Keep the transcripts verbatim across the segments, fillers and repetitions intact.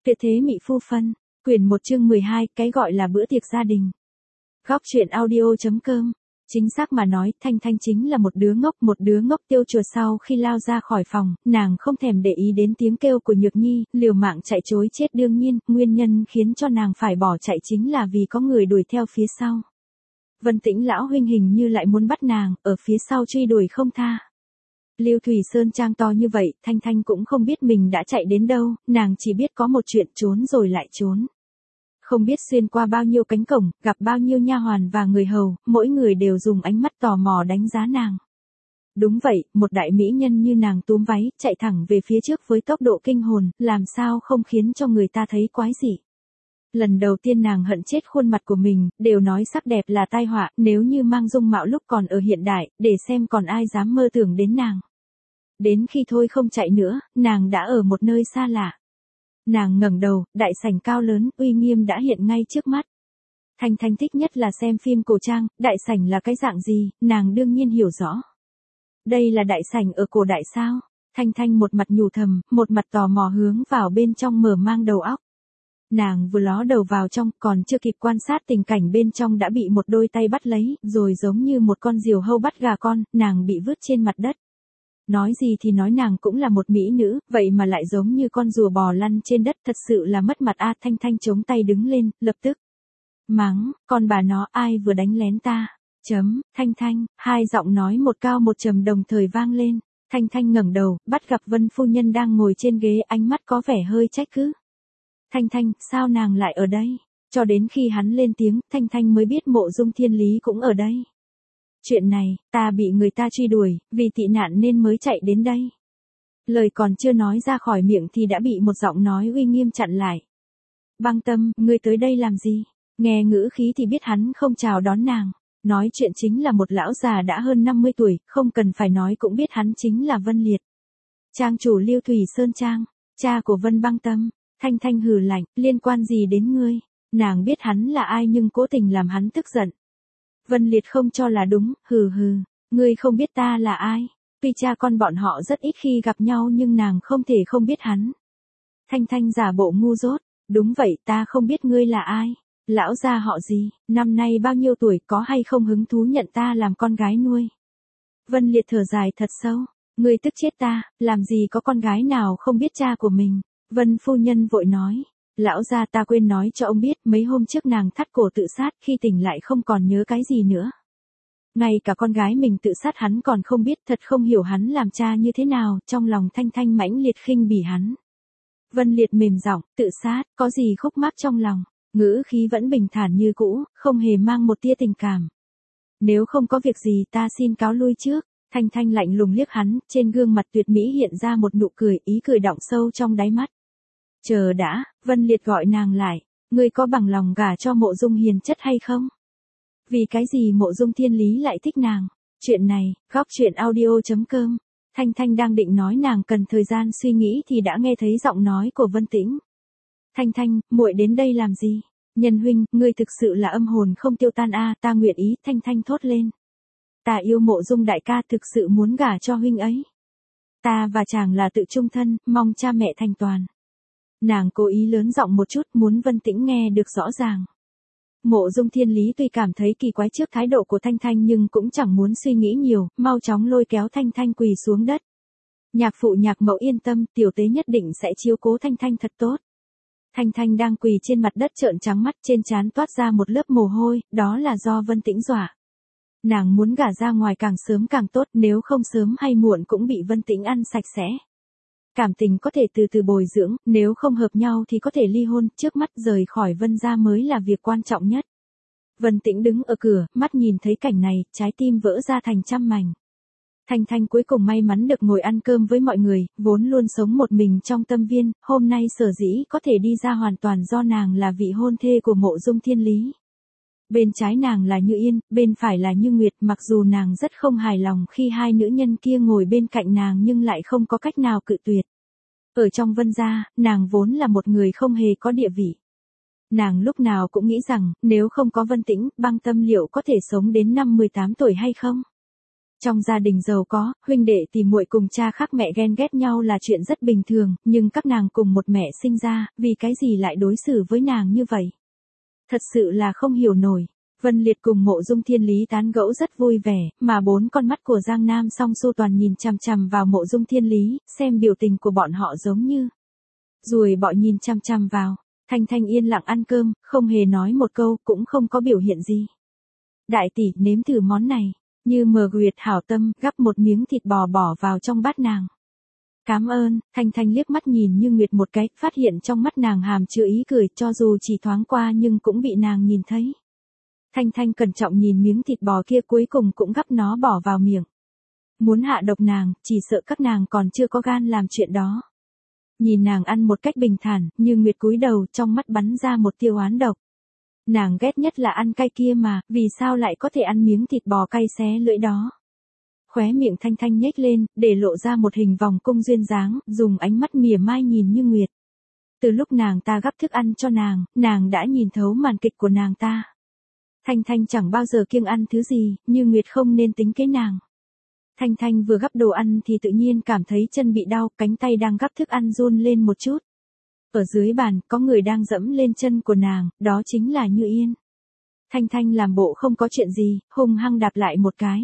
Tuyệt thế mỹ phu phân, quyển một chương mười hai, cái gọi là bữa tiệc gia đình. Góc truyện audio.com. Chính xác mà nói, Thanh Thanh chính là một đứa ngốc, một đứa ngốc tiêu chùa. Sau khi lao ra khỏi phòng, nàng không thèm để ý đến tiếng kêu của Nhược Nhi, liều mạng chạy trối chết. Đương nhiên, nguyên nhân khiến cho nàng phải bỏ chạy chính là vì có người đuổi theo phía sau. Vân Tĩnh lão huynh hình như lại muốn bắt nàng, ở phía sau truy đuổi không tha. Lưu Thủy Sơn trang to như vậy, Thanh Thanh cũng không biết mình đã chạy đến đâu, nàng chỉ biết có một chuyện trốn rồi lại trốn. Không biết xuyên qua bao nhiêu cánh cổng, gặp bao nhiêu nha hoàn và người hầu, mỗi người đều dùng ánh mắt tò mò đánh giá nàng. Đúng vậy, một đại mỹ nhân như nàng túm váy, chạy thẳng về phía trước với tốc độ kinh hồn, làm sao không khiến cho người ta thấy quái dị. Lần đầu tiên nàng hận chết khuôn mặt của mình, đều nói sắc đẹp là tai họa, nếu như mang dung mạo lúc còn ở hiện đại, để xem còn ai dám mơ tưởng đến nàng. Đến khi thôi không chạy nữa, nàng đã ở một nơi xa lạ. Nàng ngẩng đầu, đại sảnh cao lớn, uy nghiêm đã hiện ngay trước mắt. Thanh Thanh thích nhất là xem phim cổ trang, đại sảnh là cái dạng gì, nàng đương nhiên hiểu rõ. Đây là đại sảnh ở cổ đại sao? Thanh Thanh một mặt nhủ thầm, một mặt tò mò hướng vào bên trong mở mang đầu óc. Nàng vừa ló đầu vào trong, còn chưa kịp quan sát tình cảnh bên trong đã bị một đôi tay bắt lấy, rồi giống như một con diều hâu bắt gà con, nàng bị vứt trên mặt đất. Nói gì thì nói nàng cũng là một mỹ nữ, vậy mà lại giống như con rùa bò lăn trên đất, thật sự là mất mặt a. Thanh Thanh chống tay đứng lên, lập tức mắng, con bà nó, ai vừa đánh lén ta? Chấm, Thanh Thanh, hai giọng nói một cao một trầm đồng thời vang lên. Thanh Thanh ngẩng đầu, bắt gặp Vân phu nhân đang ngồi trên ghế, ánh mắt có vẻ hơi trách cứ. Thanh Thanh, sao nàng lại ở đây? Cho đến khi hắn lên tiếng, Thanh Thanh mới biết Mộ Dung Thiên Lý cũng ở đây. Chuyện này, ta bị người ta truy đuổi, vì tị nạn nên mới chạy đến đây. Lời còn chưa nói ra khỏi miệng thì đã bị một giọng nói uy nghiêm chặn lại. Băng Tâm, ngươi tới đây làm gì? Nghe ngữ khí thì biết hắn không chào đón nàng. Nói chuyện chính là một lão già đã hơn năm mươi tuổi, không cần phải nói cũng biết hắn chính là Vân Liệt. Trang chủ Lưu Thủy Sơn Trang, cha của Vân Băng Tâm. Thanh Thanh hừ lạnh, liên quan gì đến ngươi? Nàng biết hắn là ai nhưng cố tình làm hắn tức giận. Vân Liệt không cho là đúng, hừ hừ, ngươi không biết ta là ai. Tuy cha con bọn họ rất ít khi gặp nhau nhưng nàng không thể không biết hắn. Thanh Thanh giả bộ ngu dốt, đúng vậy, ta không biết ngươi là ai. Lão gia họ gì, năm nay bao nhiêu tuổi, có hay không hứng thú nhận ta làm con gái nuôi? Vân Liệt thở dài thật sâu, ngươi tức chết ta, làm gì có con gái nào không biết cha của mình. Vân phu nhân vội nói, lão gia ta quên nói cho ông biết, mấy hôm trước nàng thắt cổ tự sát, khi tỉnh lại không còn nhớ cái gì nữa. Ngay cả con gái mình tự sát hắn còn không biết, thật không hiểu hắn làm cha như thế nào. Trong lòng Thanh Thanh mãnh liệt khinh bỉ hắn. Vân Liệt mềm giọng, tự sát, có gì khúc mắc trong lòng, ngữ khí vẫn bình thản như cũ, không hề mang một tia tình cảm. Nếu không có việc gì ta xin cáo lui trước. Thanh Thanh lạnh lùng liếc hắn, trên gương mặt tuyệt mỹ hiện ra một nụ cười, ý cười đọng sâu trong đáy mắt. Chờ đã, Vân Liệt gọi nàng lại, ngươi có bằng lòng gả cho Mộ Dung hiền chất hay không? Vì cái gì Mộ Dung Thiên Lý lại thích nàng? Chuyện này, góc truyện audio.com. Thanh Thanh đang định nói nàng cần thời gian suy nghĩ thì đã nghe thấy giọng nói của Vân Tĩnh. Thanh Thanh, muội đến đây làm gì? Nhân huynh, ngươi thực sự là âm hồn không tiêu tan a. Ta nguyện ý. Thanh Thanh thốt lên. Ta yêu Mộ Dung đại ca, thực sự muốn gả cho huynh ấy. Ta và chàng là tự chung thân, mong cha mẹ thành toàn. Nàng cố ý lớn giọng một chút, muốn Vân Tĩnh nghe được rõ ràng. Mộ Dung Thiên Lý tuy cảm thấy kỳ quái trước thái độ của Thanh Thanh nhưng cũng chẳng muốn suy nghĩ nhiều, mau chóng lôi kéo Thanh Thanh quỳ xuống đất. Nhạc phụ nhạc mẫu yên tâm, tiểu tế nhất định sẽ chiếu cố Thanh Thanh thật tốt. Thanh Thanh đang quỳ trên mặt đất trợn trắng mắt, trên trán toát ra một lớp mồ hôi, đó là do Vân Tĩnh dọa. Nàng muốn gả ra ngoài càng sớm càng tốt, nếu không sớm hay muộn cũng bị Vân Tĩnh ăn sạch sẽ. Cảm tình có thể từ từ bồi dưỡng, nếu không hợp nhau thì có thể ly hôn, trước mắt rời khỏi Vân gia mới là việc quan trọng nhất. Vân Tĩnh đứng ở cửa, mắt nhìn thấy cảnh này, trái tim vỡ ra thành trăm mảnh. Thanh Thanh cuối cùng may mắn được ngồi ăn cơm với mọi người, vốn luôn sống một mình trong tâm viên, hôm nay sở dĩ có thể đi ra hoàn toàn do nàng là vị hôn thê của Mộ Dung Thiên Lý. Bên trái nàng là Như Yên, bên phải là Như Nguyệt, mặc dù nàng rất không hài lòng khi hai nữ nhân kia ngồi bên cạnh nàng nhưng lại không có cách nào cự tuyệt. Ở trong Vân gia, nàng vốn là một người không hề có địa vị. Nàng lúc nào cũng nghĩ rằng, nếu không có Vân Tĩnh, Băng Tâm liệu có thể sống đến năm mười tám tuổi hay không? Trong gia đình giàu có, huynh đệ tỷ muội cùng cha khác mẹ ghen ghét nhau là chuyện rất bình thường, nhưng các nàng cùng một mẹ sinh ra, vì cái gì lại đối xử với nàng như vậy? Thật sự là không hiểu nổi. Vân Liệt cùng Mộ Dung Thiên Lý tán gẫu rất vui vẻ, mà bốn con mắt của Giang Nam Song Xu toàn nhìn chằm chằm vào Mộ Dung Thiên Lý, xem biểu tình của bọn họ giống như ruồi bọ nhìn chằm chằm vào. Thanh Thanh yên lặng ăn cơm, không hề nói một câu, cũng không có biểu hiện gì. Đại tỷ, nếm thử món này. Như Mờ Nguyệt hảo tâm, gắp một miếng thịt bò bỏ vào trong bát nàng. Cảm ơn. Thanh Thanh liếc mắt nhìn Như Nguyệt một cái, phát hiện trong mắt nàng hàm chứa ý cười, cho dù chỉ thoáng qua nhưng cũng bị nàng nhìn thấy. Thanh Thanh cẩn trọng nhìn miếng thịt bò kia, cuối cùng cũng gắp nó bỏ vào miệng. Muốn hạ độc nàng, chỉ sợ các nàng còn chưa có gan làm chuyện đó. Nhìn nàng ăn một cách bình thản, Như Nguyệt cúi đầu, trong mắt bắn ra một tia oán độc. Nàng ghét nhất là ăn cay kia mà, vì sao lại có thể ăn miếng thịt bò cay xé lưỡi đó. Khóe miệng Thanh Thanh nhếch lên, để lộ ra một hình vòng cung duyên dáng, dùng ánh mắt mỉa mai nhìn Như Nguyệt. Từ lúc nàng ta gắp thức ăn cho nàng, nàng đã nhìn thấu màn kịch của nàng ta. Thanh Thanh chẳng bao giờ kiêng ăn thứ gì, Như Nguyệt không nên tính kế nàng. Thanh Thanh vừa gắp đồ ăn thì tự nhiên cảm thấy chân bị đau, cánh tay đang gắp thức ăn run lên một chút. Ở dưới bàn, có người đang dẫm lên chân của nàng, đó chính là Như Yên. Thanh Thanh làm bộ không có chuyện gì, hung hăng đạp lại một cái.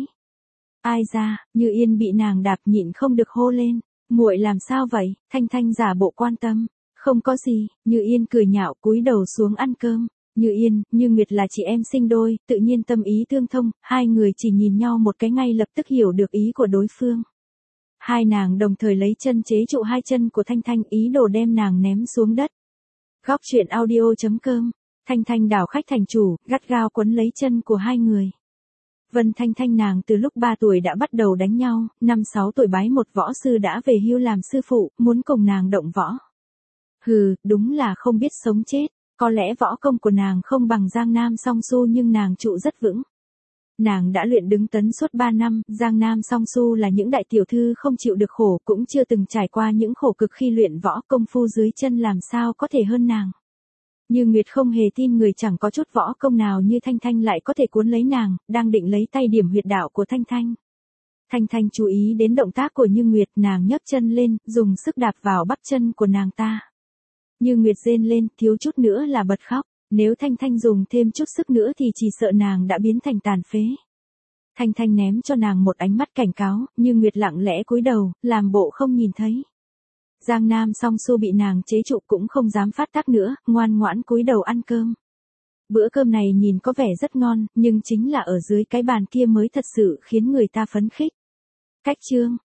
Ai ra, Như Yên bị nàng đạp nhịn không được hô lên. Muội làm sao vậy? Thanh Thanh giả bộ quan tâm. Không có gì, Như Yên cười nhạo cúi đầu xuống ăn cơm. Như Yên, Như Nguyệt là chị em sinh đôi, tự nhiên tâm ý tương thông, hai người chỉ nhìn nhau một cái ngay lập tức hiểu được ý của đối phương. Hai nàng đồng thời lấy chân chế trụ hai chân của Thanh Thanh, ý đồ đem nàng ném xuống đất. Góc truyện audio chấm com. Thanh Thanh đảo khách thành chủ, gắt gao quấn lấy chân của hai người. Vân Thanh Thanh nàng từ lúc ba tuổi đã bắt đầu đánh nhau, năm sáu tuổi bái một võ sư đã về hưu làm sư phụ, muốn cùng nàng động võ. Hừ, đúng là không biết sống chết, có lẽ võ công của nàng không bằng Giang Nam Song Xu nhưng nàng trụ rất vững. Nàng đã luyện đứng tấn suốt ba năm, Giang Nam Song Xu là những đại tiểu thư không chịu được khổ, cũng chưa từng trải qua những khổ cực khi luyện võ, công phu dưới chân làm sao có thể hơn nàng. Như Nguyệt không hề tin người chẳng có chút võ công nào như Thanh Thanh lại có thể cuốn lấy nàng, đang định lấy tay điểm huyệt đạo của Thanh Thanh. Thanh Thanh chú ý đến động tác của Như Nguyệt, nàng nhấc chân lên, dùng sức đạp vào bắp chân của nàng ta. Như Nguyệt rên lên, thiếu chút nữa là bật khóc. Nếu Thanh Thanh dùng thêm chút sức nữa thì chỉ sợ nàng đã biến thành tàn phế. Thanh Thanh ném cho nàng một ánh mắt cảnh cáo, Như Nguyệt lặng lẽ cúi đầu, làm bộ không nhìn thấy. Giang Nam Song Xu bị nàng chế trụ cũng không dám phát tác nữa, ngoan ngoãn cúi đầu ăn cơm. Bữa cơm này nhìn có vẻ rất ngon, nhưng chính là ở dưới cái bàn kia mới thật sự khiến người ta phấn khích. Cách chương